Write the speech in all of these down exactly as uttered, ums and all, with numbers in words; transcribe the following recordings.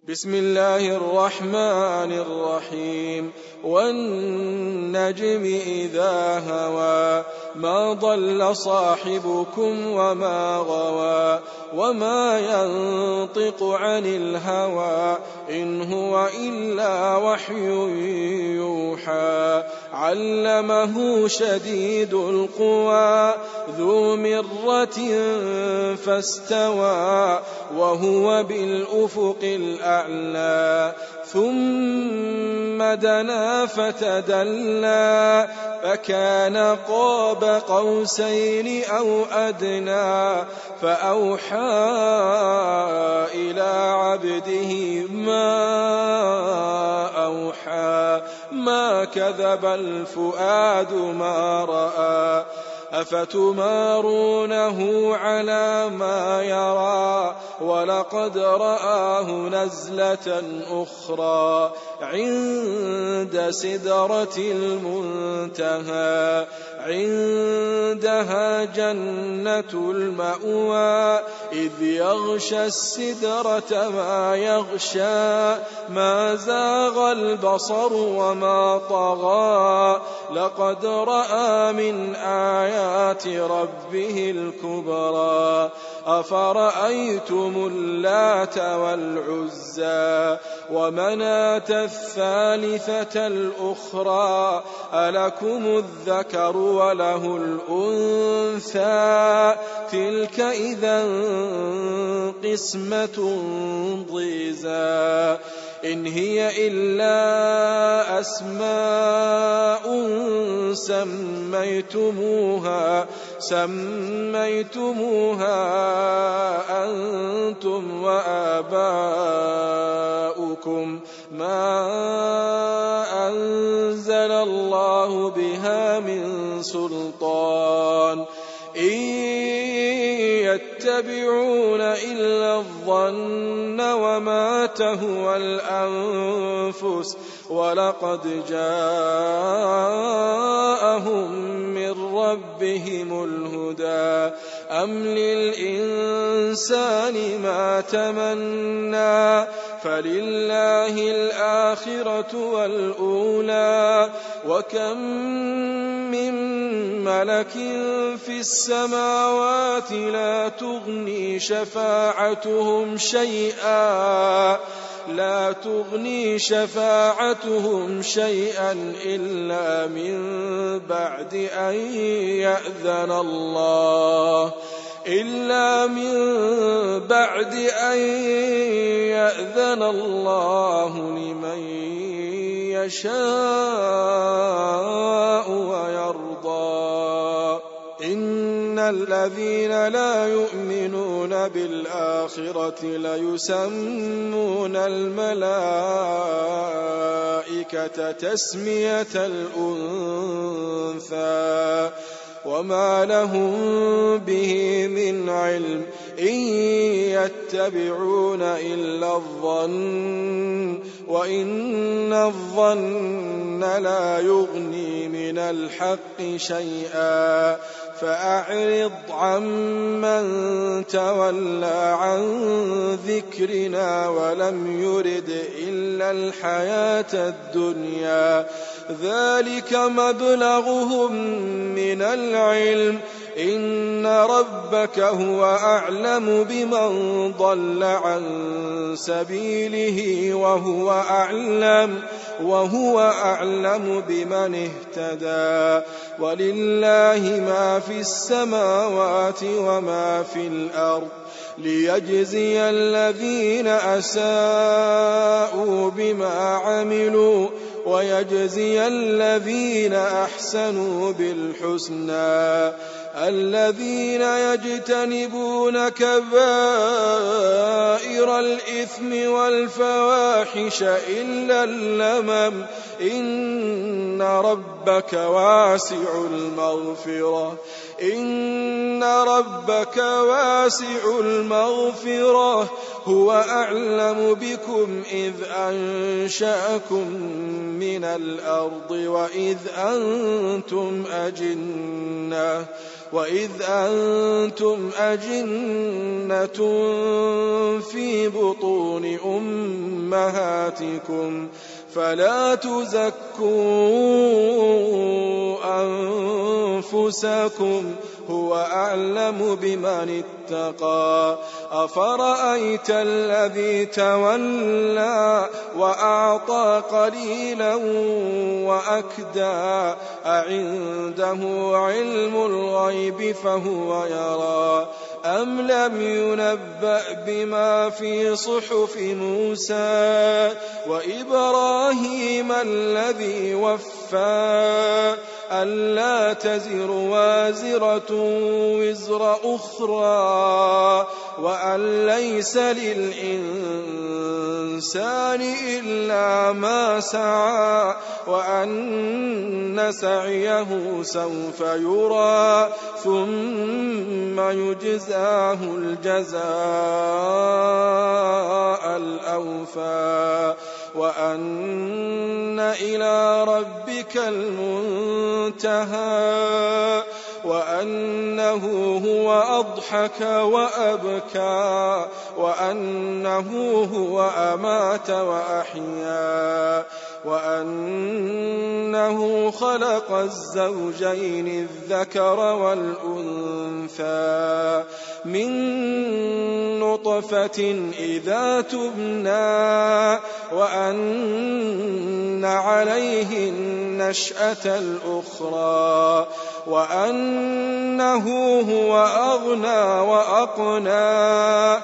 بسم الله الرحمن الرحيم والنجم إذا هوى ما ضل صاحبكم وما غوى وما ينطق عن الهوى إن هو إلا وحي يوحى علمه شديد القوى ذو مرة فاستوى وهو بالأفق الأعلى ثم دنا فتدلى فكان قاب قوسين أو أدنى فأوحى إلى عبده ما أوحى ما كذب الفؤاد ما رأى أفتمارونه على ما يرى ولقد رآه نزلة أخرى عند سدرة المنتهى عندها جنة المأوى إذ يغشى السدرة ما يغشى ما زاغ البصر وما طغى لقد رأى من آيات ربه الكبرى أفرأيتم اللات والعزى ومناة الثالثة الأخرى ألكم الذكر وله الأنثى تلك إذا قسمة ضيزى إن هي إلا أسماء سميتموها سميتموها أنتم وآباؤكم ما أنزل الله بها من سلطان إن يتبعون إلا الظن وما تهوى الأنفس ولقد جاءهم من ربهم الهدى أم للإنسان ما تمنى فلله الآخرة والأولى وكم من ملك في السماوات لا تغني شفاعتهم شيئا لا تغني شفاعتهم شيئا إلا من بعد أن يأذن الله إلا من بعد أن يأذن الله لمن يشاء ويرضى إن الذين لا يؤمنون بالآخرة ليسمون الملائكة تسمية الأنثى وما لهم به من علم إن يتبعون إلا الظن وإن الظن لا يغني من الحق شيئا فأعرض عمن تولى عن ذكرنا ولم يرد إلا الحياة الدنيا ذلك مبلغهم من العلم إن ربك هو أعلم بمن ضل عن سبيله وهو أعلم وهو أعلم بمن اهتدى ولله ما في السماوات وما في الأرض ليجزي الذين أساءوا بما عملوا ويجزي الذين أحسنوا بالحسنى الذين يجتنبون كبائر الإثم والفواحش إلا اللمم إن ربك واسع المغفرة إن ربك واسع المغفرة هو أعلم بكم إذ أنشأكم من الأرض وإذ أنتم أجنة وإذ أنتم أجنة في بطون أمهاتكم أمهاتكم فلا تزكوا أنفسكم هو أعلم بمن اتقى أفرأيت الذي تولى وأعطى قليلا وأكدى أعنده علم الغيب فهو يرى أم لم ينبأ بما في صحف موسى وإبراهيم الذي وفى ألا تزر وازرة وزر أخرى وأن ليس للإنسان إلا ما سعى وأن سعيه سوف يرى ثم يجزاه الجزاء الأوفى وأن إلى ربك المنتهى وأنه هو أضحك وأبكى وأنه هو أمات وأحيا وأنه خلق الزوجين الذكر والأنثى من نطفة إذا تمنى وأن عليه النشأة الأخرى وأنه هو أغنى وأقنى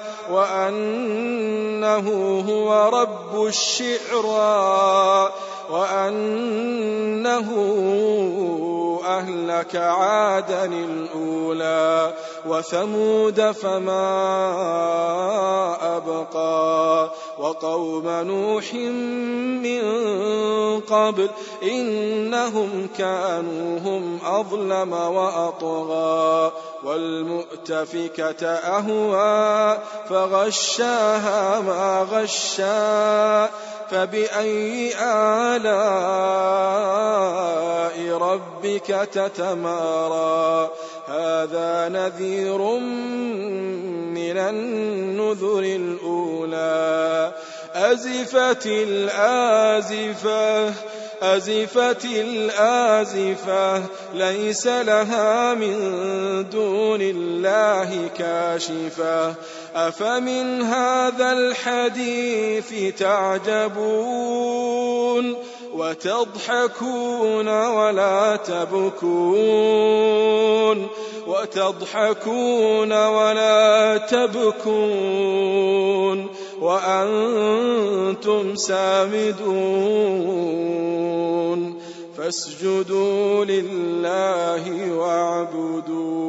وأنه هو رب الشعرى وأنه أهلك عادا الأولى وثمود فما أبقى وقوم نوح من قبل إنهم كانوا هم أظلم وأطغى والمؤتفكة أهوى فغشاها ما غشا فبأي آلاء ربك تتمارى هذا نذير من النذر الأولى أزفت الآزفة أزفت الآزفة ليس لها من دون الله كاشفة أفمن هذا الحديث تعجبون وتضحكون ولا تبكون وتضحكون ولا تبكون وأنتم سامدون فاسجدوا لله واعبدوا